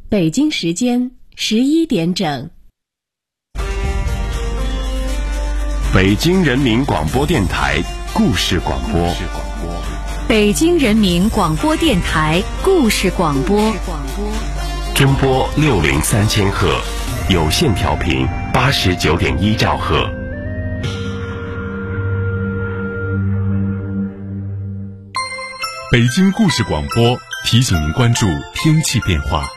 北京时间11点整。 北京人民广播电台故事广播。 北京人民广播电台故事广播。 中波603000赫，有线调频89.1兆赫。 北京故事广播提醒您关注天气变化。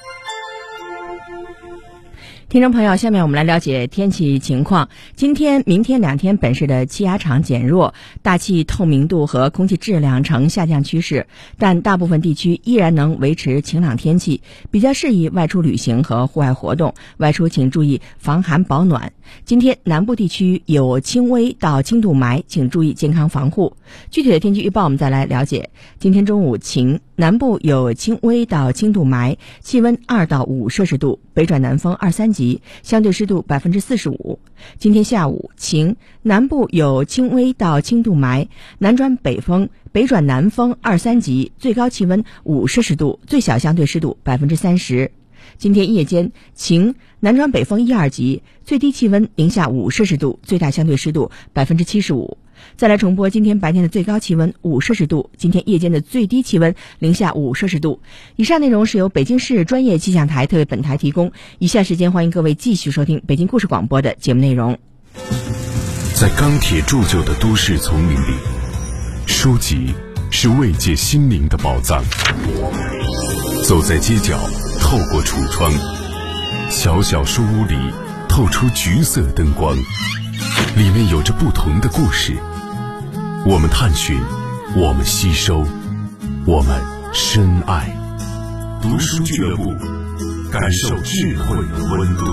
听众朋友，下面我们来了解天气情况。今天、明天2天本市的气压场减弱，大气透明度和空气质量呈下降趋势，但大部分地区依然能维持晴朗天气，比较适宜外出旅行和户外活动。外出请注意防寒保暖。今天南部地区有轻微到轻度霾，请注意健康防护。具体的天气预报我们再来了解。今天中午晴，南部有轻微到轻度霾，气温2到5摄氏度，北转南风2、3级，相对湿度45%。今天下午晴，南部有轻微到轻度霾，南转北风，北转南风2、3级，最高气温5摄氏度，最小相对湿度30%。今天夜间晴，南转北风1、2级，最低气温零下5摄氏度，最大相对湿度75%。再来重播今天白天的最高气温5摄氏度，今天夜间的最低气温零下5摄氏度。以上内容是由北京市专业气象台特为本台提供。以下时间欢迎各位继续收听北京故事广播的节目内容。 在钢铁铸就的都市丛林里，书籍是慰藉心灵的宝藏。走在街角，透过橱窗，小小书屋里透出橘色灯光，里面有着不同的故事。我们探寻，我们吸收，我们深爱。读书俱乐部，感受智慧的温度。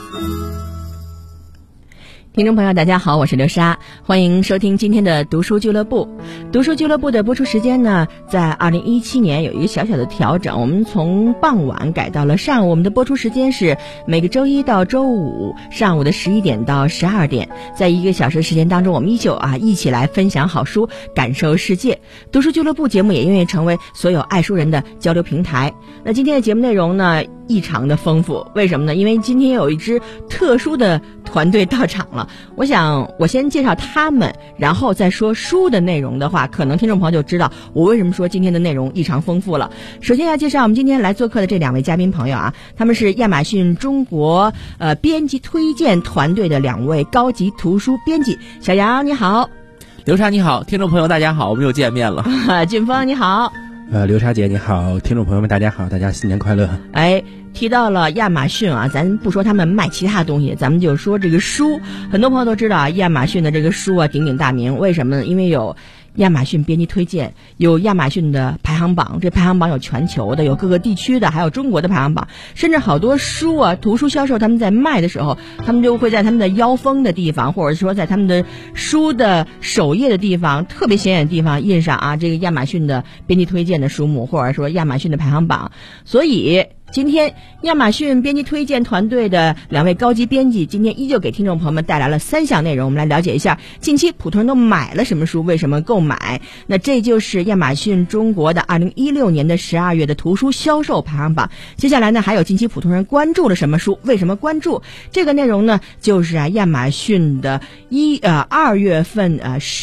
听众朋友大家好，我是刘莎，欢迎收听今天的读书俱乐部。读书俱乐部的播出时间呢，在2017年有一个小小的调整，我们从傍晚改到了上午。我们的播出时间是每个周一到周五上午的11点到12点，在1个小时的时间当中，我们依旧一起来分享好书，感受世界。读书俱乐部节目也愿意成为所有爱书人的交流平台。那今天的节目内容呢，异常的丰富，为什么呢？因为今天有一支特殊的团队到场了。我想我先介绍他们，然后再说书的内容的话，可能听众朋友就知道我为什么说今天的内容异常丰富了。首先要介绍我们今天来做客的这2位嘉宾朋友他们是亚马逊中国编辑推荐团队的2位高级图书编辑。小杨你好。 刘莎你好，听众朋友大家好，我们又见面了。 俊峰你好。 刘莎姐你好，听众朋友们大家好，大家新年快乐。 提到了亚马逊咱不说他们卖其他东西，咱们就说这个书。很多朋友都知道亚马逊的这个书鼎鼎大名，为什么呢？因为有亚马逊编辑推荐，有亚马逊的排行榜，这排行榜有全球的，有各个地区的，还有中国的排行榜，甚至好多书图书销售他们在卖的时候，他们就会在他们的腰封的地方，或者说在他们的书的首页的地方，特别显眼的地方印上这个亚马逊的编辑推荐的书目，或者说亚马逊的排行榜。所以今天亚马逊编辑推荐团队的2位高级编辑今天依旧给听众朋友们带来了3项内容，我们来了解一下近期普通人都买了什么书，为什么购买。那这就是亚马逊中国的2016年的12月的图书销售排行榜。接下来呢，还有近期普通人关注了什么书，为什么关注。这个内容呢，就是亚马逊的12月份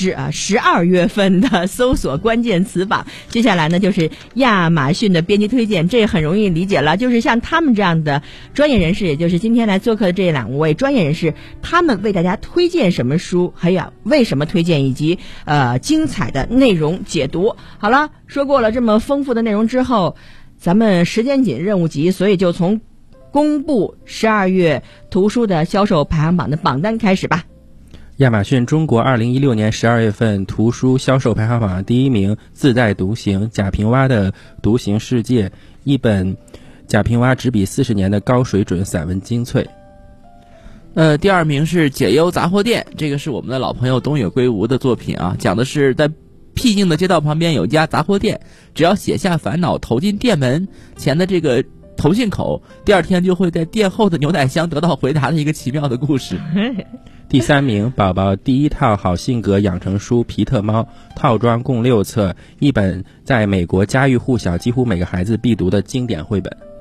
12月份的搜索关键词榜。接下来呢，就是亚马逊的编辑推荐，这很容易理解了，就是像他们这样的专业人士，也就是今天来做客的这2位专业人士，他们为大家推荐什么书，还有为什么推荐，以及精彩的内容解读。好了，说过了这么丰富的内容之后，咱们时间紧任务急，所以就从公布12月图书的销售排行榜的榜单开始吧。 亚马逊中国2016年12月份图书销售排行榜第1名，自带独行，贾平凹的《独行世界》，一本贾平凹执笔40年的高水准散文精粹。 第2名是解忧杂货店，这个是我们的老朋友东野圭吾的作品讲的是在僻静的街道旁边有一家杂货店，只要写下烦恼投进店门前的这个投信口，第2天就会在店后的牛奶箱得到回答的一个奇妙的故事。 第3名，宝宝第1套好性格养成书《皮特猫》，套装共6册，一本在美国家喻户晓，几乎每个孩子必读的经典绘本。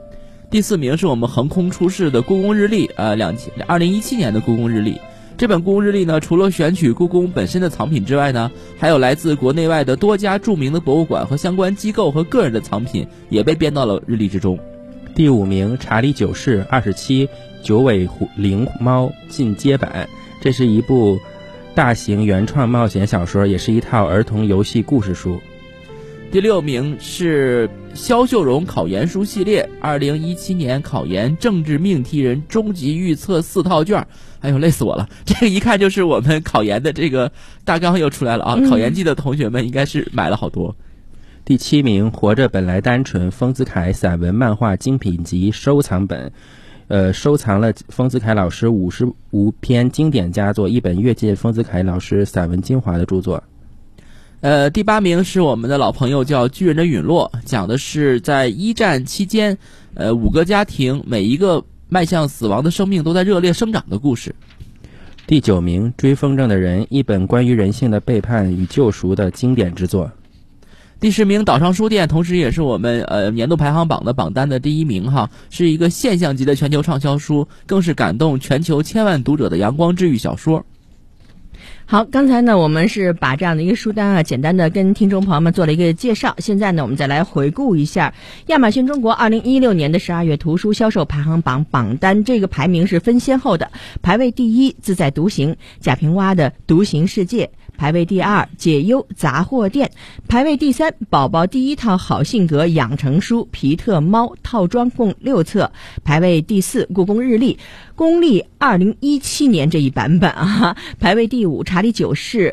第4名是我们横空出世的故宫日历，2017年的故宫日历。这本故宫日历呢，除了选取故宫本身的藏品之外呢，还有来自国内外的多家著名的博物馆和相关机构和个人的藏品也被编到了日历之中。 第5名，查理九世27九尾灵猫进阶版，这是一部大型原创冒险小说，也是一套儿童游戏故事书。 第6名是肖秀荣考研书系列，2017年考研政治命题人终极预测4套卷，哎呦累死我了！这个一看就是我们考研的这个大纲又出来了啊！考研季的同学们应该是买了好多。 第7名，活着本来单纯，丰子恺散文漫画精品集收藏本，收藏了丰子恺老师55篇经典佳作，一本阅尽丰子恺老师散文精华的著作。 第8名是我们的老朋友叫《巨人的陨落》，讲的是在1战期间，5个家庭每一个迈向死亡的生命都在热烈生长的故事。 第9名，追风筝的人，一本关于人性的背叛与救赎的经典之作。 第10名，岛上书店，同时也是我们年度排行榜的榜单的第1名哈，是一个现象级的全球畅销书，更是感动全球千万读者的阳光治愈小说。 好，刚才呢我们是把这样的一个书单啊简单的跟听众朋友们做了一个介绍，现在呢我们再来回顾一下亚马逊中国2016年的12月图书销售排行榜榜单，这个排名是分先后的，排位第1自在独行贾平凹的独行世界，排位第2解忧杂货店，排位第3宝宝第一套好性格养成书皮特猫套装共6册，排位第4故宫日历公历2017年这一版本啊，排位第5查理九世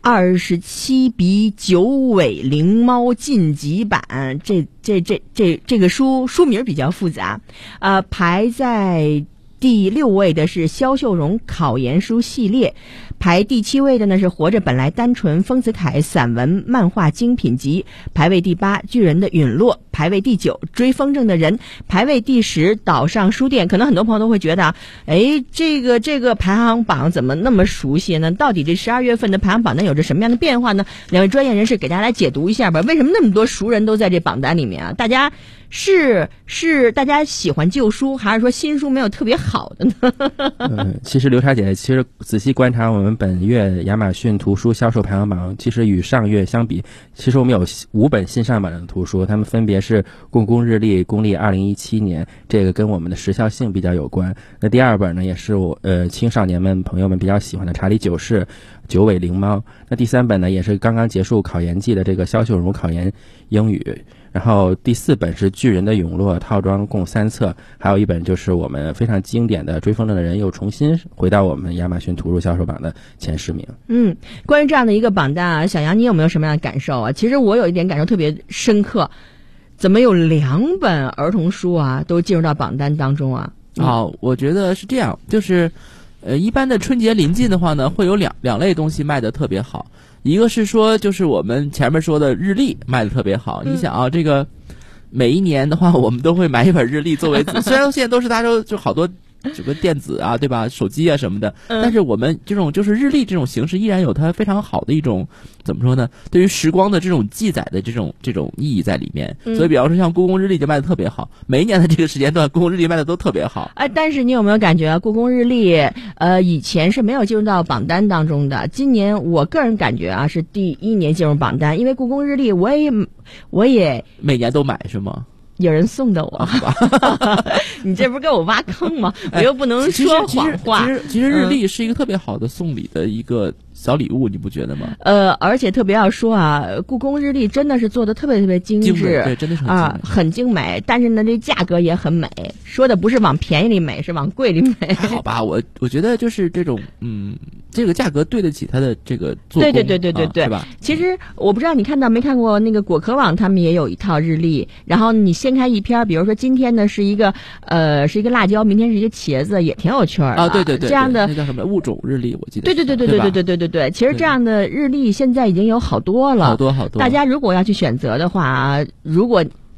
27笔九尾灵猫晋级版，这个书名比较复杂，排在第6位的是肖秀荣考研书系列，排第7位的呢是活着本来单纯丰子恺散文漫画精品集，排位第8巨人的陨落，排位第9追风筝的人，排位第10岛上书店。可能很多朋友都会觉得这个排行榜怎么那么熟悉呢？到底这12月份的排行榜单有着什么样的变化呢？两位专业人士给大家来解读一下吧。为什么那么多熟人都在这榜单里面啊？大家是大家喜欢旧书，还是说新书没有特别好的呢？ 其实刘莎姐仔细观察我们本月亚马逊图书销售排行榜，其实与上月相比，其实我们有5本新上榜的图书，它们分别是故宫日历公历2017年，这个跟我们的时效性比较有关。那第2本呢，也是我青少年朋友们比较喜欢的查理九世九尾灵猫。那第3本呢，也是刚刚结束考研季的这个肖秀荣考研英语。然后第4本是巨人的陨落套装共3册，还有一本就是我们非常经典的追风筝的人又重新回到我们亚马逊图书销售榜的前10名。 关于这样的一个榜单啊，小杨你有没有什么样的感受啊？其实我有一点感受特别深刻，怎么有2本儿童书啊都进入到榜单当中啊？ 我觉得是这样，就是一般的春节临近的话呢，会有两类东西卖得特别好。一个是说，就是我们前面说的日历卖得特别好。你想啊，这个每一年的话，我们都会买一本日历作为，虽然现在都是大家就好多这个电子啊，对吧？手机啊什么的，但是我们这种就是日历这种形式依然有它非常好的一种怎么说呢？对于时光的这种记载的这种意义在里面。所以比方说像故宫日历就卖得特别好，每一年的这个时间段，故宫日历卖的都特别好。 但是你有没有感觉故宫日历以前是没有进入到榜单当中的，今年我个人感觉啊是第1年进入榜单，因为故宫日历我也每年都买是吗？ 有人送的我，你这不是给我挖坑吗？我又不能说谎话。 其实日历是一个特别好的送礼的一个小礼物，你不觉得吗？ 而且特别要说啊，故宫日历真的是做的特别特别精致， 对，真的是很精美。但是呢，这价格也很美，说的不是往便宜里美，是往贵里美。 好吧，我觉得就是这种这个价格对得起它的这个做工， 对， 是吧？ 其实我不知道你没看过那个果壳网，他们也有一套日历，然后你掀开一篇，比如说今天呢是一个辣椒，明天是一个茄子，也挺有趣儿啊。对， 这样的那叫什么物种日历，我记得。 对，其实这样的日历现在已经有好多了， 好多。 大家如果要去选择的话，如果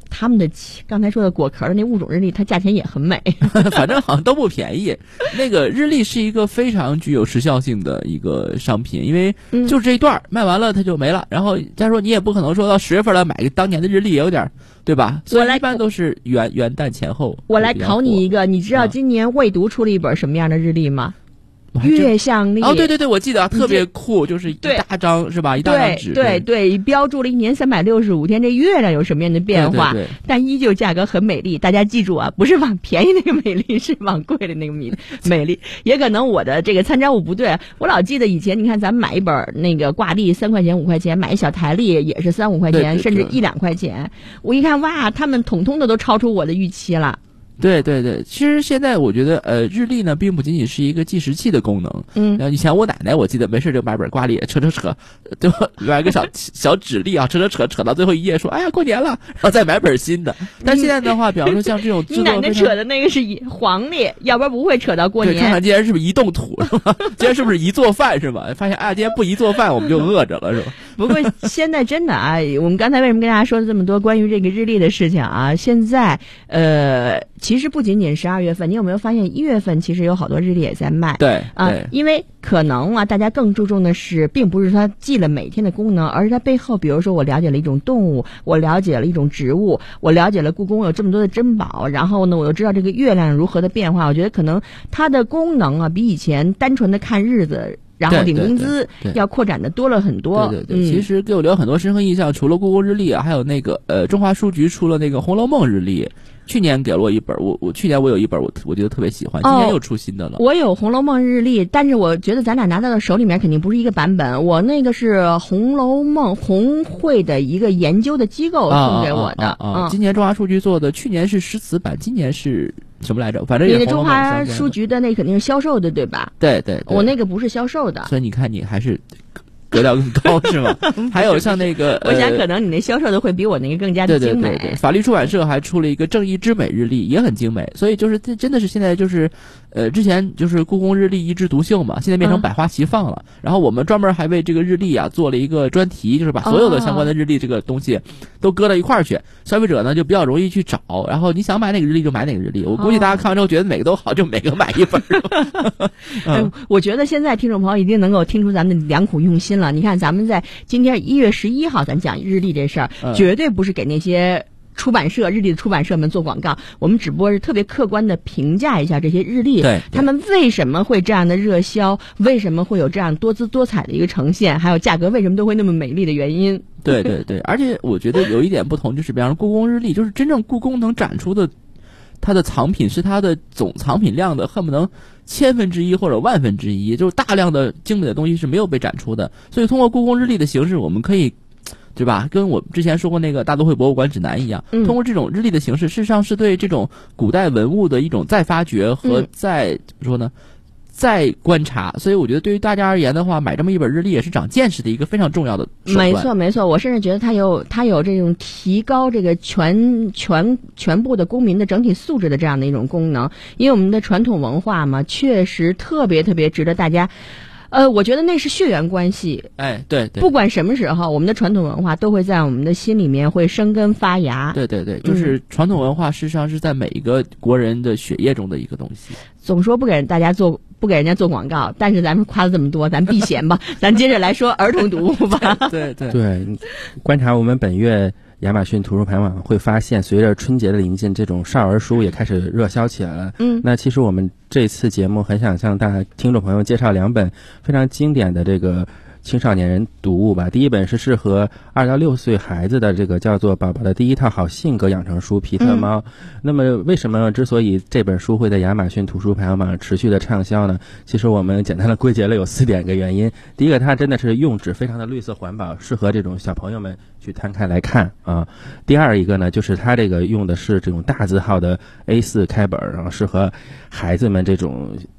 他们的刚才说的果壳的那物种日历，它价钱也很美， 反正好像都不便宜。那个日历是一个非常具有时效性的一个商品，因为就这一段卖完了它就没了。然后再说你也不可能说到10月份了买个当年的日历也有点，对吧？所以一般都是元旦前后。 我来考你一个，你知道今年未读出了一本什么样的日历吗？月相历。 哦，对对对，我记得特别酷，就是一大张是吧？一大张纸。 对，标注了1年365天这月亮有什么样的变化， 对， 但依旧价格很美丽。大家记住啊，不是往便宜那个美丽，是往贵的那个美丽。也可能我的这个参照物不对，我老记得以前你看咱们买一本那个挂历3块钱5块钱，买一小台历也是3、5块钱，甚至1、2块钱。我一看哇，他们统统的都超出我的预期了。 对，其实现在我觉得日历呢并不仅仅是一个计时器的功能。以前我奶奶我记得没事就买本挂历，扯，就买个小纸历啊，扯到最后一页说哎呀过年了，然后再买本新的。但现在的话，比方说像这种你奶奶扯的那个是黄历，要不然不会扯到过年。 对，看看今天是不是移动土是吧？今天是不是移做饭是吧？发现哎呀今天不移做饭我们就饿着了是吧？ 不过现在真的啊，我们刚才为什么跟大家说了这么多关于这个日历的事情啊？现在其实不仅仅12月份，你有没有发现1月份其实有好多日历也在卖？ 对啊，因为可能啊，大家更注重的是，并不是它记了每天的功能，而是它背后，比如说我了解了一种动物，我了解了一种植物，我了解了故宫有这么多的珍宝，然后呢，我又知道这个月亮如何的变化。我觉得可能它的功能啊，比以前单纯的看日子然后领工资要扩展的多了很多。 对，其实给我留很多深刻印象，除了故宫日历啊，还有那个中华书局出了那个《红楼梦》日历。去年给了我一本，我去年我有一本我觉得特别喜欢，今年又出新的了。 我有《红楼梦》日历，但是我觉得咱俩拿到的手里面肯定不是一个版本。我那个是《红楼梦》红会的一个研究的机构送给我的。 今年中华书局做的，去年是诗词版，今年是什么来着？反正也是你的中华书局的那肯定是销售的，对吧？ 对， 我那个不是销售的。 所以你看，你还是格调更高是吗？还有像那个我想可能你那销售的会比我那个更加的精美。 对，法律出版社还出了一个正义之美日历，也很精美。所以就是这真的是现在就是之前就是故宫日历一枝独秀嘛，现在变成百花齐放了。然后我们专门还为这个日历啊做了一个专题，就是把所有的相关的日历这个东西都搁到一块儿去，消费者呢就比较容易去找，然后你想买哪个日历就买哪个日历。我估计大家看完之后觉得每个都好，就每个买一本。 我觉得现在听众朋友一定能够听出咱们的良苦用心了。你看咱们在今天1月11号咱讲日历这事儿，绝对不是给那些出版社日历的出版社们做广告，我们只不过是特别客观的评价一下这些日历，他们为什么会这样的热销，为什么会有这样多姿多彩的一个呈现，还有价格为什么都会那么美丽的原因。 对，而且我觉得有一点不同，就是比方说故宫日历，就是真正故宫能展出的它的藏品是它的总藏品量的恨不能1/1000或者1/1000，就是大量的精美的东西是没有被展出的。所以通过故宫日历的形式，我们可以对吧，跟我之前说过那个大都会博物馆指南一样，通过这种日历的形式，事实上是对这种古代文物的一种再发掘和再怎么说呢，再观察。所以我觉得对于大家而言的话，买这么一本日历也是长见识的一个非常重要的手段。 没错，我甚至觉得它有这种提高这个全部的公民的整体素质的这样的一种功能。因为我们的传统文化嘛，确实特别值得大家。我觉得那是血缘关系。 哎，对， 不管什么时候，我们的传统文化都会在我们的心里面会生根发芽。 对，就是传统文化事实上是在每一个国人的血液中的一个东西。 总说不给人家做广告，但是咱们夸了这么多，咱避嫌吧。咱接着来说儿童读物吧。 对， 观察我们本月亚马逊图书排行榜会发现，随着春节的临近，这种少儿书也开始热销起来了。那其实我们这次节目很想向大家听众朋友介绍2本非常经典的这个青少年人读物吧。第一本是适合2到6岁孩子的，这个叫做《宝宝的第一套好性格养成书》皮特猫。那么为什么之所以这本书会在亚马逊图书排行榜持续的畅销呢？其实我们简单的归结了有4点个原因。第一个，它真的是用纸非常的绿色环保，适合这种小朋友们去摊开来看啊。第二一个呢，就是它这个用的是这种大字号的 A4 开本，然后适合孩子们这种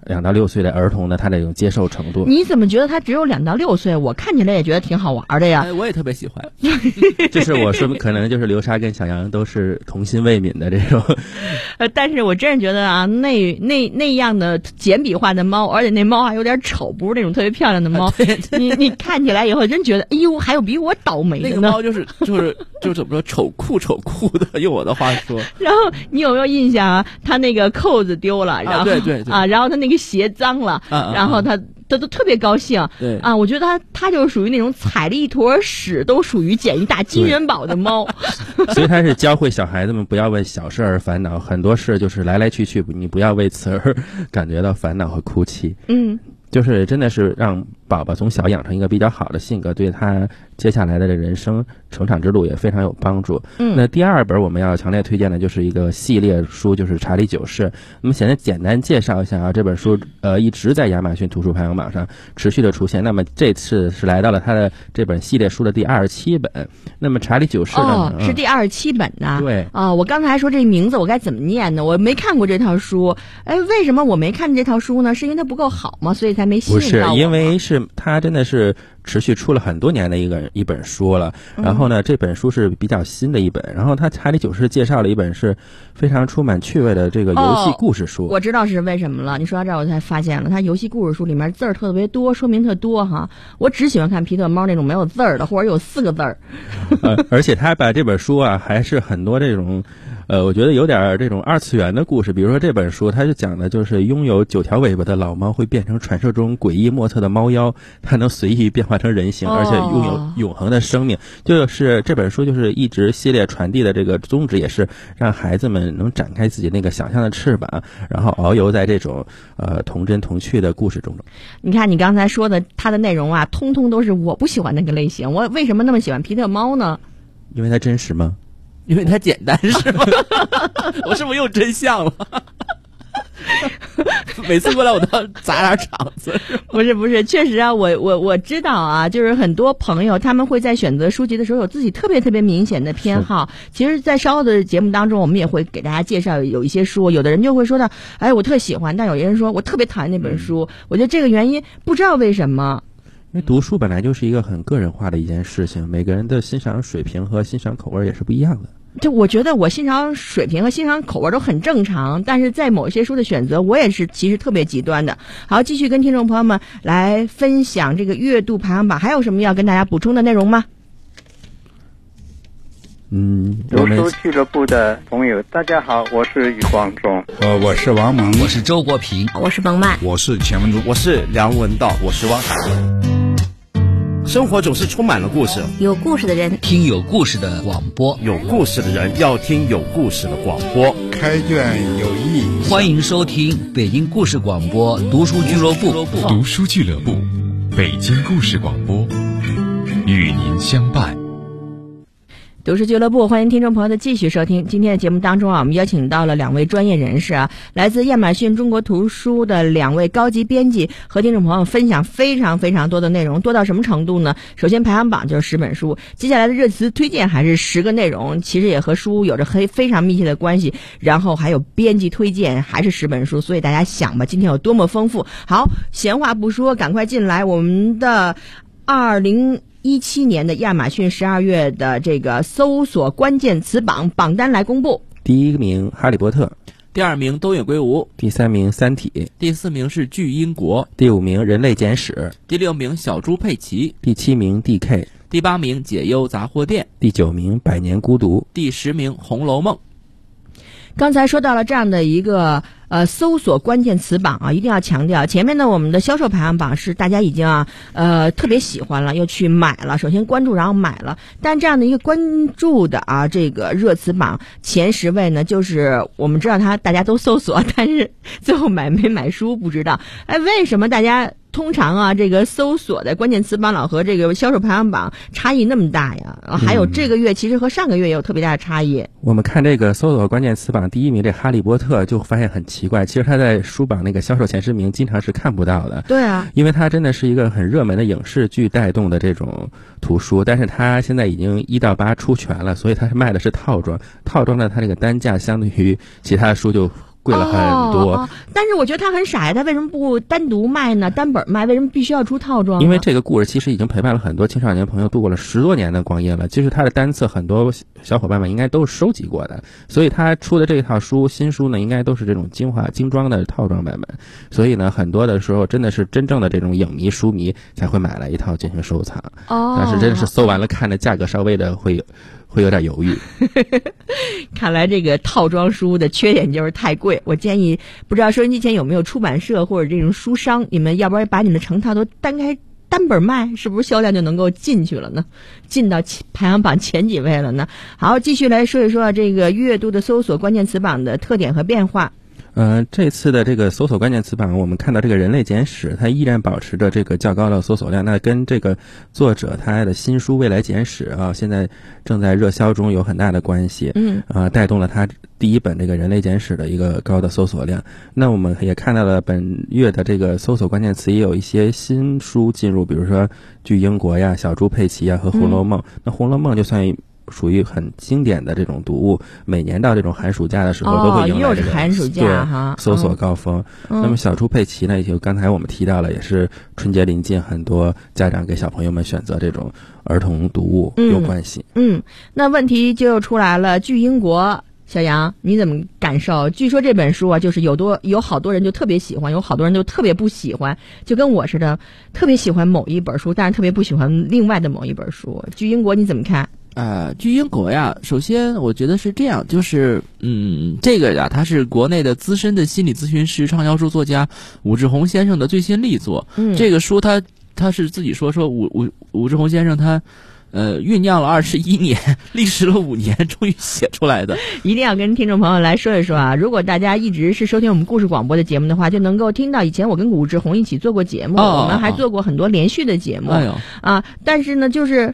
2到6岁的儿童的他这种接受程度。 你怎么觉得他只有2到6岁？我看起来也觉得挺好玩的呀。 我也特别喜欢。 就是我说可能就是流沙跟小杨都是童心未泯的这种。 但是我真是觉得啊，那样的简笔画的猫，而且那猫还有点丑，不是那种特别漂亮的猫。你看起来以后真觉得，哎呦，还有比我倒霉的呢。 那个猫就是怎么说，丑酷的，用我的话说。 然后你有没有印象啊？他那个扣子丢了，然后对啊，然后他那个鞋脏了，然后他都特别高兴。 对啊，我觉得他就是属于那种踩了一坨屎都属于捡一大金元宝的猫。 所以他是教会小孩子们不要为小事而烦恼，很多事就是来来去去，你不要为此而感觉到烦恼和哭泣。就是真的是让宝宝从小养成一个比较好的性格，对他接下来的人生成长之路也非常有帮助。那第2本我们要强烈推荐的就是一个系列书，就是《查理九世》。那么现在简单介绍一下啊，这本书一直在亚马逊图书排行榜上持续的出现。那么这次是来到了他的这本系列书的第27本。那么《查理九世》呢？ 是第27本呢。 对啊，我刚才说这名字我该怎么念呢？我没看过这套书。为什么我没看这套书呢？是因为它不够好吗？所以才没吸引到我？ 不是，因为是它真的是持续出了很多年的一本书了。然后呢，这本书是比较新的一本。然后他查理九世介绍了一本是非常充满趣味的这个游戏故事书。 我知道是为什么了。你说到这儿我才发现了，他游戏故事书里面字儿特别多，说明特多哈。我只喜欢看皮特猫那种没有字儿的，或者有4个字儿。 而且他把这本书啊，还是很多这种。我觉得有点这种2次元的故事，比如说这本书，它就讲的就是拥有9条尾巴的老猫会变成传说中诡异莫测的猫妖，它能随意变化成人形，而且拥有永恒的生命。就是这本书就是一直系列传递的这个宗旨，也是让孩子们能展开自己那个想象的翅膀，然后遨游在这种童真童趣的故事中。 你看你刚才说的它的内容啊，通通都是我不喜欢那个类型。我为什么那么喜欢皮特猫呢？ 因为它真实吗？ 因为它简单是吗？我是不是又真相了？每次过来我都要砸点场子。 不是，确实啊，我知道啊，就是很多朋友他们会在选择书籍的时候有自己特别特别明显的偏好。其实在稍后的节目当中我们也会给大家介绍有一些书，有的人就会说到，哎，我特喜欢，但有些人说我特别讨厌那本书。我觉得这个原因不知道为什么。 因为读书本来就是一个很个人化的一件事情，每个人的欣赏水平和欣赏口味也是不一样的。 就我觉得我欣赏水平和欣赏口味都很正常，但是在某些书的选择我也是其实特别极端的。好，继续跟听众朋友们来分享这个阅读排行榜，还有什么要跟大家补充的内容吗？ 读书俱乐部的朋友大家好，我是余光中。 我是王蒙， 我是周国平， 我是冯曼， 我是钱文珠， 我是梁文道， 我是汪海文。 生活总是充满了故事， 有故事的人听有故事的广播， 有故事的人要听有故事的广播。 开卷有益， 欢迎收听北京故事广播读书俱乐部。 读书俱乐部，北京故事广播，与您相伴。 读书俱乐部，欢迎听众朋友的继续收听。今天的节目当中啊，我们邀请到了2位专业人士啊，来自亚马逊中国图书的2位高级编辑，和听众朋友分享非常非常多的内容。多到什么程度呢？首先排行榜就是10本书，接下来的热词推荐还是10个内容，其实也和书有着非常密切的关系。然后还有编辑推荐还是10本书，所以大家想吧，今天有多么丰富。好，闲话不说，赶快进来我们的2017年的亚马逊12月的这个搜索关键词榜榜单来公布。 第1名哈利波特， 第2名东野圭吾， 第3名三体， 第4名是巨婴国， 第5名人类简史， 第6名小猪佩奇， 第7名 DK， 第8名解忧杂货店， 第9名百年孤独， 第10名红楼梦。 刚才说到了这样的一个搜索关键词榜啊，一定要强调，前面呢我们的销售排行榜是大家已经特别喜欢了，又去买了，首先关注然后买了，但这样的一个关注的这个热词榜前10位呢，就是我们知道它大家都搜索，但是最后买没买书不知道。为什么大家通常这个搜索的关键词榜老和这个销售排行榜差异那么大呀？还有这个月其实和上个月也有特别大的差异。 我们看这个搜索关键词榜第1名这哈利波特就发现很奇怪，其实他在书榜那个销售前10名经常是看不到的。 对啊， 因为它真的是一个很热门的影视剧带动的这种图书，但是它现在已经1到8出全了，所以它是卖的是套装。套装呢，它这个单价相对于其他书就贵了很多。 但是我觉得他很傻呀，他为什么不单独卖呢？单本卖，为什么必须要出套装？ 因为这个故事其实已经陪伴了很多青少年朋友度过了10多年的光阴了。其实他的单册很多小伙伴们应该都是收集过的，所以他出的这套新书呢，应该都是这种精装的套装版本。所以呢，很多的时候真的是真正的这种影迷书迷才会买来一套进行收藏。但是真的是搜完了，看着价格稍微的会有点犹豫。 看来这个套装书的缺点就是太贵。我建议，不知道收音机前有没有出版社或者这种书商，你们要不然把你们的成套都单本卖，是不是销量就能够进去了呢？进到排行榜前几位了呢？好，继续来说一说这个阅读的搜索关键词榜的特点和变化。 这次的这个搜索关键词榜，我们看到这个人类简史，它依然保持着这个较高的搜索量。那跟这个作者他的新书《未来简史》现在正在热销中有很大的关系。带动了他第一本这个人类简史的一个高的搜索量。那我们也看到了本月的这个搜索关键词也有一些新书进入，比如说巨英国呀、小猪佩奇呀和《红楼梦》。那《红楼梦》就算属于很经典的这种读物，每年到这种寒暑假的时候都会迎来这个寒暑假哈搜索高峰。那么小猪佩奇呢，就刚才我们提到了，也是春节临近，很多家长给小朋友们选择这种儿童读物有关系。 那问题就出来了，巨英国。小杨，你怎么感受？据说这本书啊，就是有好多人就特别喜欢，有好多人就特别不喜欢，就跟我似的，特别喜欢某一本书，但是特别不喜欢另外的某一本书。巨英国你怎么看？ 巨英国呀，首先我觉得是这样，就是这个呀，他是国内的资深的心理咨询师、畅销书作家武志红先生的最新力作。这个书他是自己说武志红先生他酝酿了21年，历时了5年，终于写出来的。 一定要跟听众朋友来说一说啊！如果大家一直是收听我们故事广播的节目的话，就能够听到以前我跟武志红一起做过节目，我们还做过很多连续的节目。但是呢，就是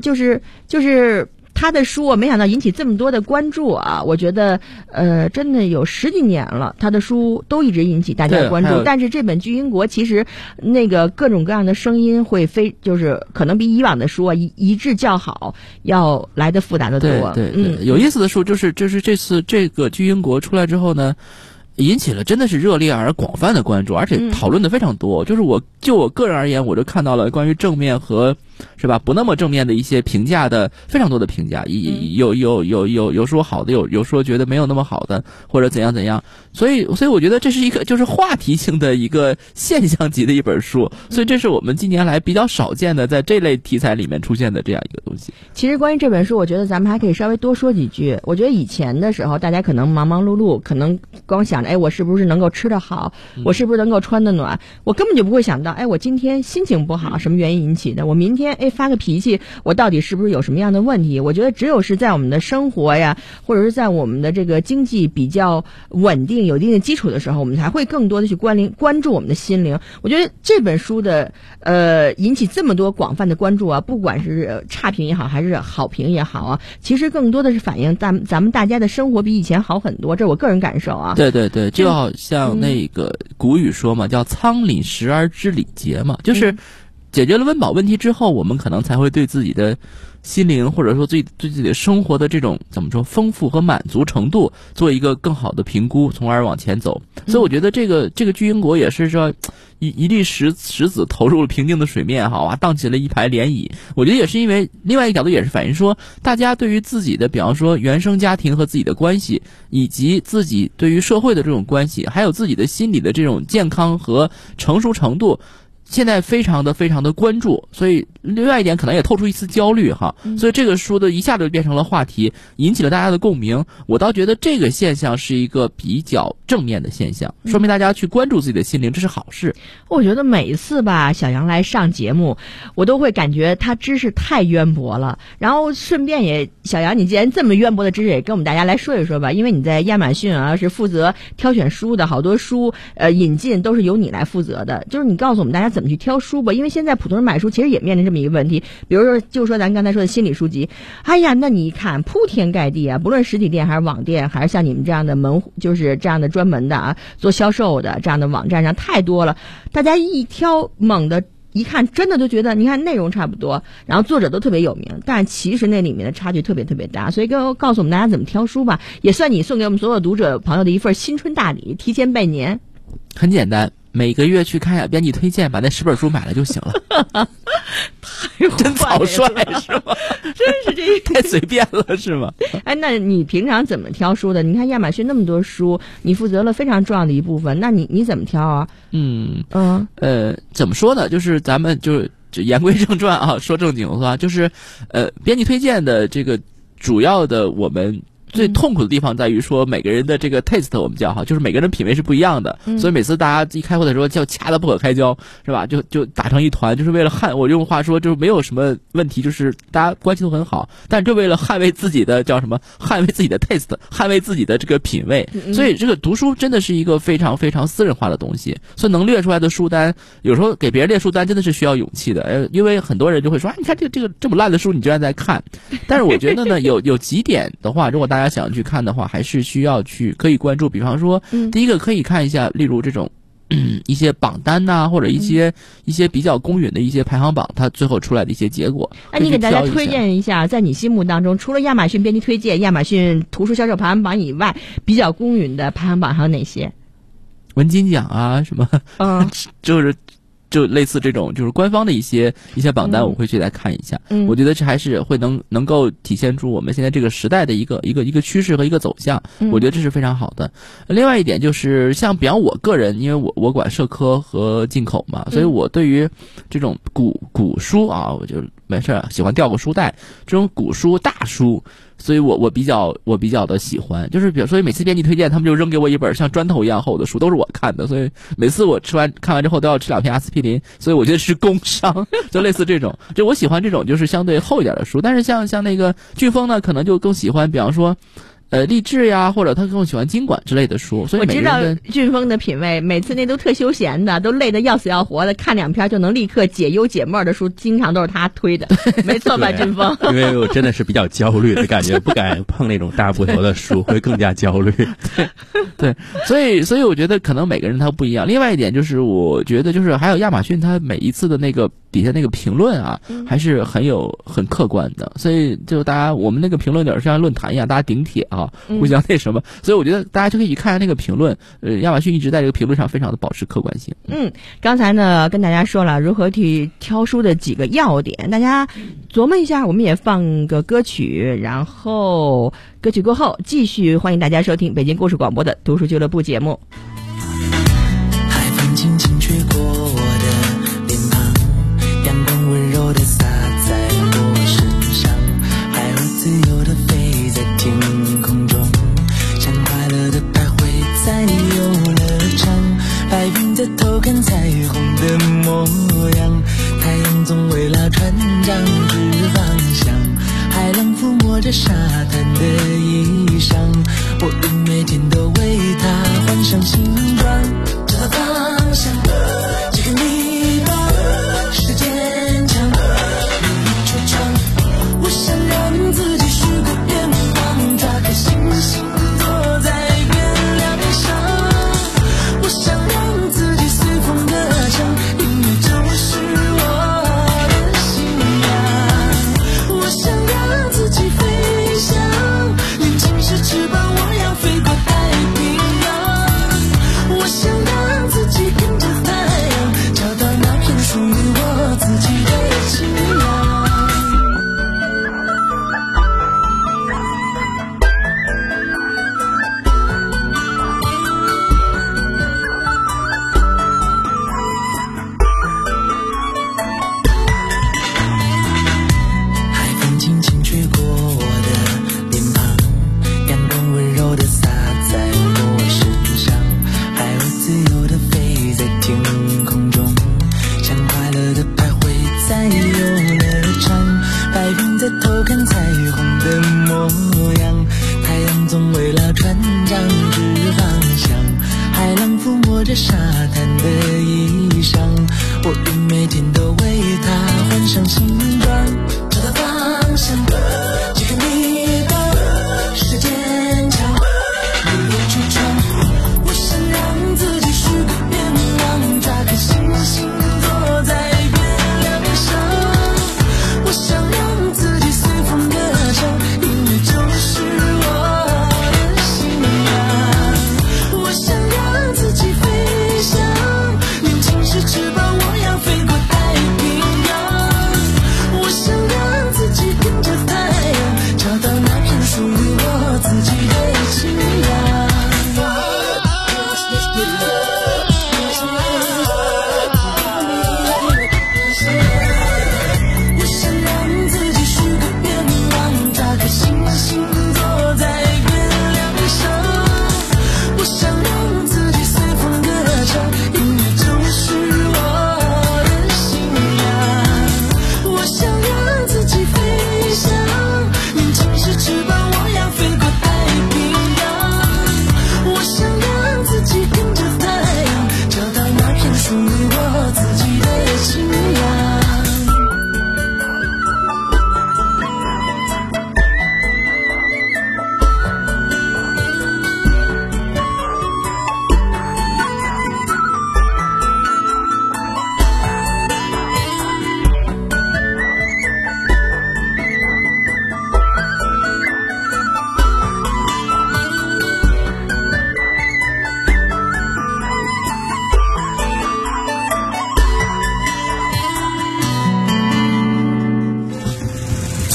他的书，我没想到引起这么多的关注啊！我觉得，真的有10几年了，他的书都一直引起大家的关注。但是这本《巨英国》其实那个各种各样的声音会就是可能比以往的书啊一致较好，要来的复杂的多。 对，有意思的书就是这次这个《巨英国》出来之后呢，引起了真的是热烈而广泛的关注，而且讨论的非常多。就是就我个人而言，我就看到了关于正面和是吧不那么正面的一些评价的非常多的评价，有说好的，有说觉得没有那么好的，或者怎样。所以我觉得这是一个就是话题性的一个现象级的一本书，所以这是我们近年来比较少见的在这类题材里面出现的这样一个东西。 其实关于这本书，我觉得咱们还可以稍微多说几句。我觉得以前的时候，大家可能忙忙碌碌，可能光想着我是不是能够吃得好，我是不是能够穿得暖，我根本就不会想到我今天心情不好，什么原因引起的？我明天发个脾气，我到底是不是有什么样的问题？我觉得只有是在我们的生活呀，或者是在我们的这个经济比较稳定、有一定的基础的时候，我们才会更多的去关注我们的心灵。我觉得这本书的引起这么多广泛的关注啊，不管是差评也好，还是好评也好啊，其实更多的是反映咱们大家的生活比以前好很多，这是我个人感受啊。 对，就好像那个古语说嘛，叫仓廪实而知礼节嘛，就是解决了温饱问题之后，我们可能才会对自己的心灵或者说对自己的生活的这种怎么说丰富和满足程度做一个更好的评估，从而往前走。所以我觉得这个巨英国也是说一粒石子投入了平静的水面，荡起了一排涟漪。我觉得也是因为另外一个角度也是反映说，大家对于自己的比方说原生家庭和自己的关系，以及自己对于社会的这种关系，还有自己的心理的这种健康和成熟程度，现在非常的关注，所以另外一点可能也透出一丝焦虑所以这个书的一下就变成了话题，引起了大家的共鸣。我倒觉得这个现象是一个比较正面的现象，说明大家去关注自己的心灵，这是好事。 我觉得每一次吧，小杨来上节目，我都会感觉他知识太渊博了。然后顺便小杨，你既然这么渊博的知识，也跟我们大家来说一说吧。因为你在亚马逊是负责挑选书的，好多书引进都是由你来负责的。就是你告诉我们大家怎么去挑书吧，因为现在普通人买书其实也面临这么一个问题。比如说，就说咱刚才说的心理书籍，那你一看铺天盖地啊，不论实体店还是网店，还是像你们这样的就是这样的专门的做销售的这样的网站上太多了，大家一挑猛的一看真的就觉得，你看内容差不多，然后作者都特别有名，但其实那里面的差距特别特别大。所以告诉我们大家怎么挑书吧，也算你送给我们所有读者朋友的一份新春大礼，提前拜年。 很简单，每个月去看一下编辑推荐，把那10本书买了就行了。真草率是吗？ 真是这太随便了是吗？ 哎，那你平常怎么挑书的？你看亚马逊那么多书，你负责了非常重要的一部分，那你怎么挑啊？ 怎么说呢？就是咱们就言归正传啊，说正经的话，就是编辑推荐的这个主要的我们最痛苦的地方在于说每个人的这个 taste 我们叫哈，就是每个人品味是不一样的，所以每次大家一开会的时候叫掐得不可开交，是吧？就打成一团，就是为了我用话说就是没有什么问题，就是大家关系都很好，但就为了捍卫自己的叫什么？捍卫自己的 taste， 捍卫自己的这个品味。所以这个读书真的是一个非常非常私人化的东西，所以能列出来的书单，有时候给别人列书单真的是需要勇气的，因为很多人就会说，你看这个这么烂的书你居然在看。但是我觉得呢，有几点的话，如果大家想去看的话，还是需要可以关注。比方说，第一个可以看一下，例如这种一些榜单呐，或者一些比较公允的一些排行榜，它最后出来的一些结果。 那你给大家推荐一下，在你心目当中，除了亚马逊编辑推荐、亚马逊图书销售排行榜以外，比较公允的排行榜还有哪些？ 文金奖啊，什么，就类似这种就是官方的一些榜单，我会去来看一下。我觉得这还是会能够体现出我们现在这个时代的一个趋势和一个走向。我觉得这是非常好的。另外一点就是像比方我个人，因为我管社科和进口嘛，所以我对于这种古书啊，我就没事喜欢掉个书袋，这种古书大书。所以我比较的喜欢，就是所以每次编辑推荐，他们就扔给我一本像砖头一样厚的书，都是我看的，所以每次我看完之后都要吃2片阿司匹林，所以我觉得是工伤，就类似这种，就我喜欢这种就是相对厚一点的书，但是像那个飓风呢，可能就更喜欢，比方说。励志呀，或者他更喜欢经管之类的书，所以我知道飓风的品味，每次那都特休闲的，都累得要死要活的，看2篇就能立刻解忧解闷的书，经常都是他推的，没错吧，飓风？ 因为我真的是比较焦虑的感觉，不敢碰那种大部头的书，会更加焦虑。 对，所以我觉得可能每个人他不一样。另外一点就是，我觉得就是还有亚马逊，它每一次的那个底下那个评论啊，还是很客观的，所以就大家我们那个评论点像论坛一样，大家顶帖啊。互相那什么，所以我觉得大家就可以看下那个评论。亚马逊一直在这个评论上非常的保持客观性。 刚才呢跟大家说了如何去挑书的几个要点，大家琢磨一下。我们也放个歌曲，然后歌曲过后继续欢迎大家收听北京故事广播的读书俱乐部节目。 海风轻轻吹过我的脸庞，阳光温柔地洒在我身上，海鸥自由地飞在天空中，像快乐的徘徊在你游乐场，白云在偷看彩虹的模样，太阳总为了船长指方向，海浪抚摸着沙滩的衣裳，我愿每天都为它换上新装，找到方向，这个你吧，是坚强，努力出场，我想让自己许个愿望，抓颗星星坐在月亮上，我想让自己随风歌唱，因为这是我的信仰，我想让自己飞翔，年轻时翅膀我要飞过太平洋，我想让自己跟着太阳，找到那片属于我自己的信仰。海风轻轻吹过我的脸庞，阳光温柔地洒在我身上，海鸥自由地飞在天空中，像快乐的徘徊在游乐场，白云在偷看彩虹的模样，太阳总为了船长指方向，海浪抚摸着沙滩的衣裳，我愿每天都为它换上新装，找到方向，这个你吧，是坚强，努力出场，我想让自己许个愿望，抓颗星星坐在月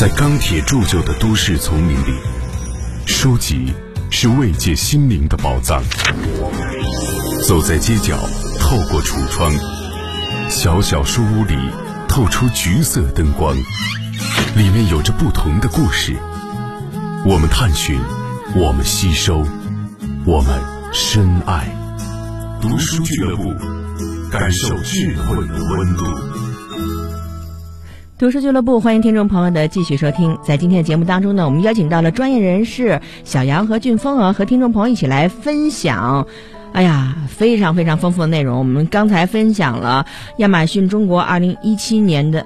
在钢铁铸就的都市丛林里，书籍是慰藉心灵的宝藏。走在街角，透过橱窗，小小书屋里透出橘色灯光，里面有着不同的故事。我们探寻，我们吸收，我们深爱。读书俱乐部，感受智慧的温度。 读书俱乐部，欢迎听众朋友的继续收听。在今天的节目当中呢，我们邀请到了专业人士小杨和俊峰和听众朋友一起来分享非常非常丰富的内容。我们刚才分享了亚马逊中国2016年的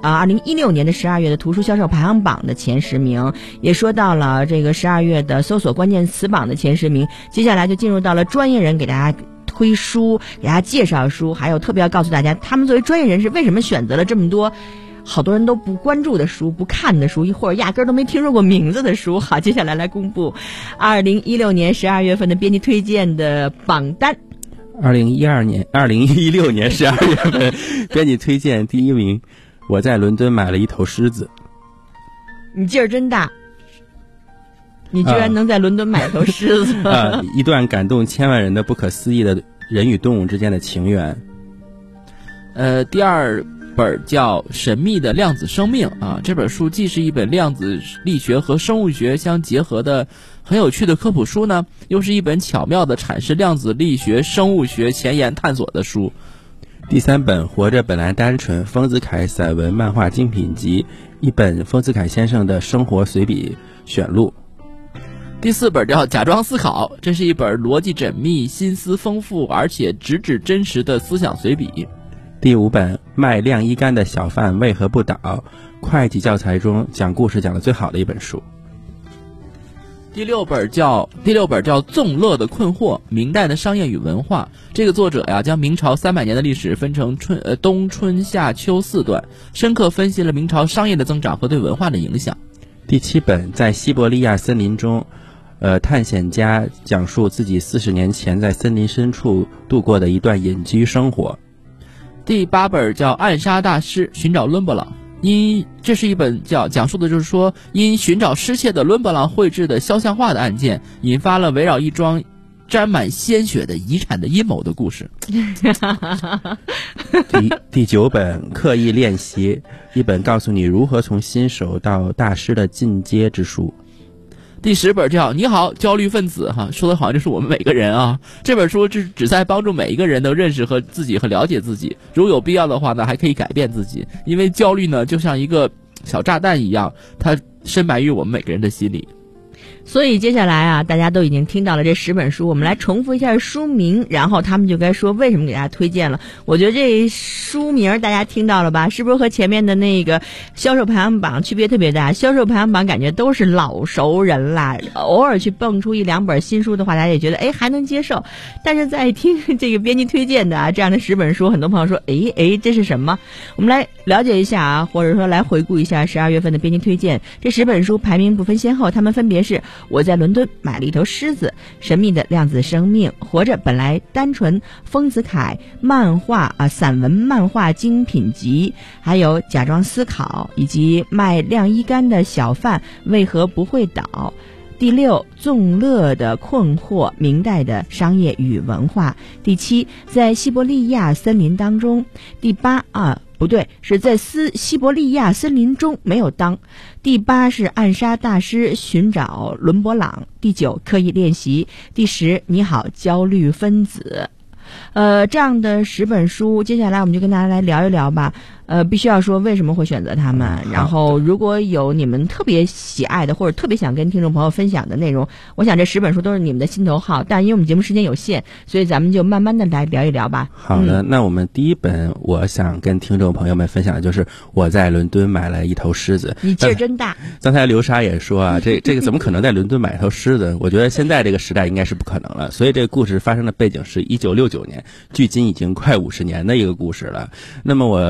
12月的图书销售排行榜的前10名，也说到了这个12月的搜索关键词榜的前10名。接下来就进入到了专业人给大家推书，给大家介绍书，还有特别要告诉大家，他们作为专业人士为什么选择了这么多好多人都不关注的书、不看的书，或者压根儿都没听说过名字的书。好，接下来公布2016年12月份的编辑推荐的榜单。 2016年12月份编辑推荐第1名，我在伦敦买了一头狮子。 你劲儿真大，你居然能在伦敦买一头狮子一段感动千万人的不可思议的人与动物之间的情缘。 第2本叫《神秘的量子生命》这本书既是一本量子力学和生物学相结合的很有趣的科普书呢，又是一本巧妙的阐释量子力学生物学前沿探索的书。 第3本活着本来单纯，丰子恺散文漫画精品集，一本丰子恺先生的生活随笔选录。 第4本叫《假装思考》，这是一本逻辑缜密、心思丰富而且直指真实的思想随笔。 第5本卖晾衣杆的小贩为何不倒，会计教材中讲故事讲得最好的一本书。 第六本叫纵乐的困惑，明代的商业与文化。这个作者将明朝300年的历史分成冬春夏秋4段，深刻分析了明朝商业的增长和对文化的影响。 第7本在西伯利亚森林中，探险家讲述自己40年前在森林深处度过的一段隐居生活。 第8本叫《暗杀大师寻找伦勃朗》，这是一本讲述的就是说，因寻找失窃的伦勃朗绘制的肖像画的案件，引发了围绕一桩沾满鲜血的遗产的阴谋的故事。 第9本刻意练习，一本告诉你如何从新手到大师的进阶之书。 第10本叫《你好，焦虑分子》说的好像就是我们每个人这本书旨在帮助每一个人都认识和自己和了解自己，如有必要的话呢，还可以改变自己。因为焦虑呢，就像一个小炸弹一样，它深埋于我们每个人的心里。 所以接下来大家都已经听到了这10本书，我们来重复一下书名，然后他们就该说为什么给大家推荐了。我觉得这书名大家听到了吧？是不是和前面的那个销售排行榜区别特别大？销售排行榜感觉都是老熟人啦，偶尔去蹦出1、2本新书的话，大家也觉得还能接受。但是在听这个编辑推荐的这样的10本书，很多朋友说这是什么？我们来了解一下或者说来回顾一下12月份的编辑推荐。这10本书排名不分先后，他们分别是我在伦敦买了一头狮子、神秘的量子生命、活着本来单纯、丰子恺漫画散文漫画精品集，还有假装思考，以及卖晾衣杆的小贩为何不会倒。第6，纵乐的困惑，明代的商业与文化。第7，在西伯利亚森林当中。第8是在西伯利亚森林中没有当。第8是暗杀大师寻找伦勃朗。第9，刻意练习。第10，你好，焦虑分子。这样的10本书，接下来我们就跟大家来聊一聊吧。必须要说为什么会选择他们，然后如果有你们特别喜爱的或者特别想跟听众朋友分享的内容，我想这10本书都是你们的心头好，但因为我们节目时间有限，所以咱们就慢慢的来聊一聊吧。 好的，那我们第1本我想跟听众朋友们分享的就是我在伦敦买了一头狮子。 你劲儿真大。 刚才刘莎也说这个怎么可能在伦敦买一头狮子？我觉得现在这个时代应该是不可能了，所以这个故事发生的背景是1969年，距今已经快50年的一个故事了。那么我推荐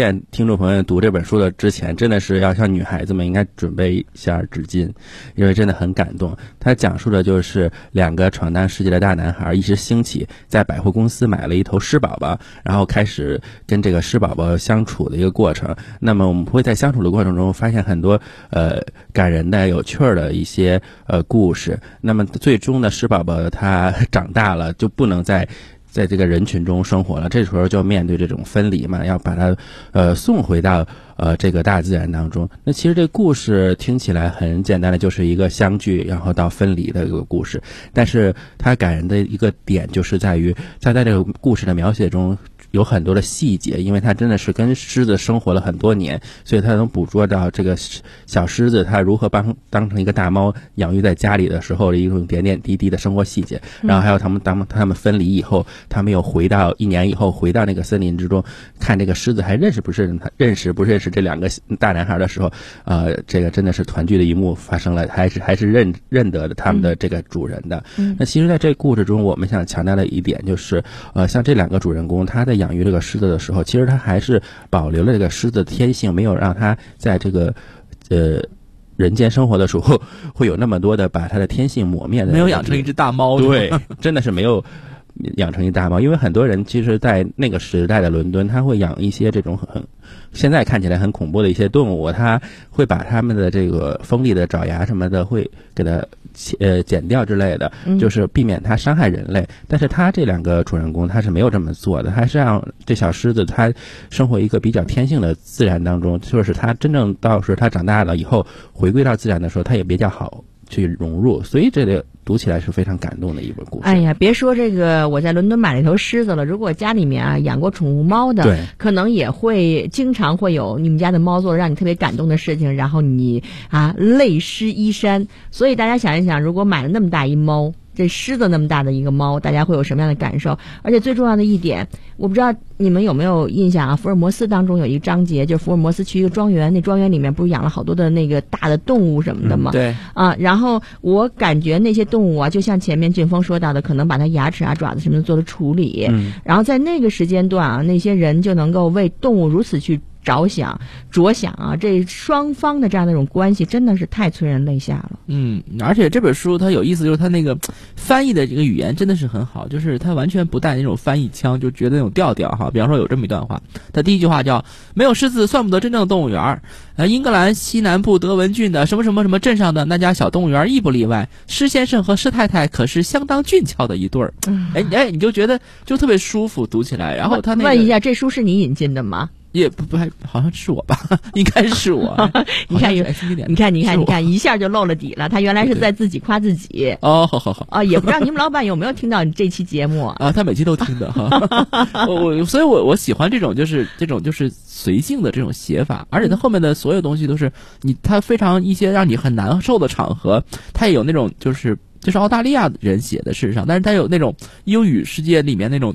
荐听众朋友读这本书的之前，真的是要向女孩子们应该准备一下纸巾，因为真的很感动。它讲述的就是2个闯荡世界的大男孩一时兴起，在百货公司买了一头狮宝宝，然后开始跟这个狮宝宝相处的一个过程。那么我们会在相处的过程中发现很多感人的、有趣的一些故事。那么最终呢，狮宝宝他长大了，就不能在这个人群中生活了，这时候就面对这种分离嘛，要把他送回到这个大自然当中。那其实这故事听起来很简单的，就是一个相聚然后到分离的一个故事，但是它感人的一个点就是在于在这个故事的描写中有很多的细节，因为他真的是跟狮子生活了很多年，所以他能捕捉到这个小狮子他如何当成一个大猫养育在家里的时候的一种点点滴滴的生活细节。然后还有他们分离以后，他们又1年以后回到那个森林之中，看这个狮子还认识不认识这2个大男孩的时候，这个真的是团聚的一幕发生了，还是认得他们的这个主人的。那其实在这个故事中，我们想强调的一点就是，像这2个主人公，他在养育这个狮子的时候，其实他还是保留了这个狮子的天性，没有让他在这个人间生活的时候会有那么多的把他的天性磨灭的， 没有养成一只大猫。 对，真的是没有养成一大猫。因为很多人其实在那个时代的伦敦，他会养一些这种现在看起来很恐怖的一些动物，他会把他们的这个锋利的爪牙什么的会给它剪掉之类的，就是避免它伤害人类。但是他这2个主人公他是没有这么做的，他是让这小狮子他生活一个比较天性的自然当中，就是他真正到时他长大了以后回归到自然的时候，他也比较好去融入。所以这个读起来是非常感动的一本故事。 哎呀，别说这个我在伦敦买了一头狮子了，如果家里面养过宠物猫的， 对， 可能也会经常会有你们家的猫做了让你特别感动的事情，然后你泪湿衣衫。所以大家想一想，如果买了那么大一猫，这狮子那么大的一个猫，大家会有什么样的感受？而且最重要的一点，我不知道你们有没有印象福尔摩斯当中有一个章节，就是福尔摩斯去一个庄园，那庄园里面不是养了好多的那个大的动物什么的吗？ 对然后我感觉那些动物就像前面俊峰说到的，可能把它牙齿爪子什么的做了处理，然后在那个时间段那些人就能够为动物如此去着想这双方的这样的一种关系真的是太催人泪下了。 而且这本书它有意思，就是它那个翻译的这个语言真的是很好，就是它完全不带那种翻译腔，就觉得那种调调哈。比方说有这么一段话，它第一句话叫没有狮子算不得真正的动物园。英格兰西南部德文郡的什么什么什么镇上的那家小动物园亦不例外，施先生和施太太可是相当俊俏的一对儿。你就觉得就特别舒服读起来。然后他问一下，这书是你引进的吗？ 也不还好像是我吧，应该是我。 你看，一下就露了底了。他原来是在自己夸自己。 好也不知道你们老板有没有听到你这期节目他每期都听的哈。所以我喜欢这种就是随性的这种写法，而且他后面的所有东西都是他非常一些让你很难受的场合，他也有那种就是澳大利亚人写的，事实上，但是他有那种英语世界里面那种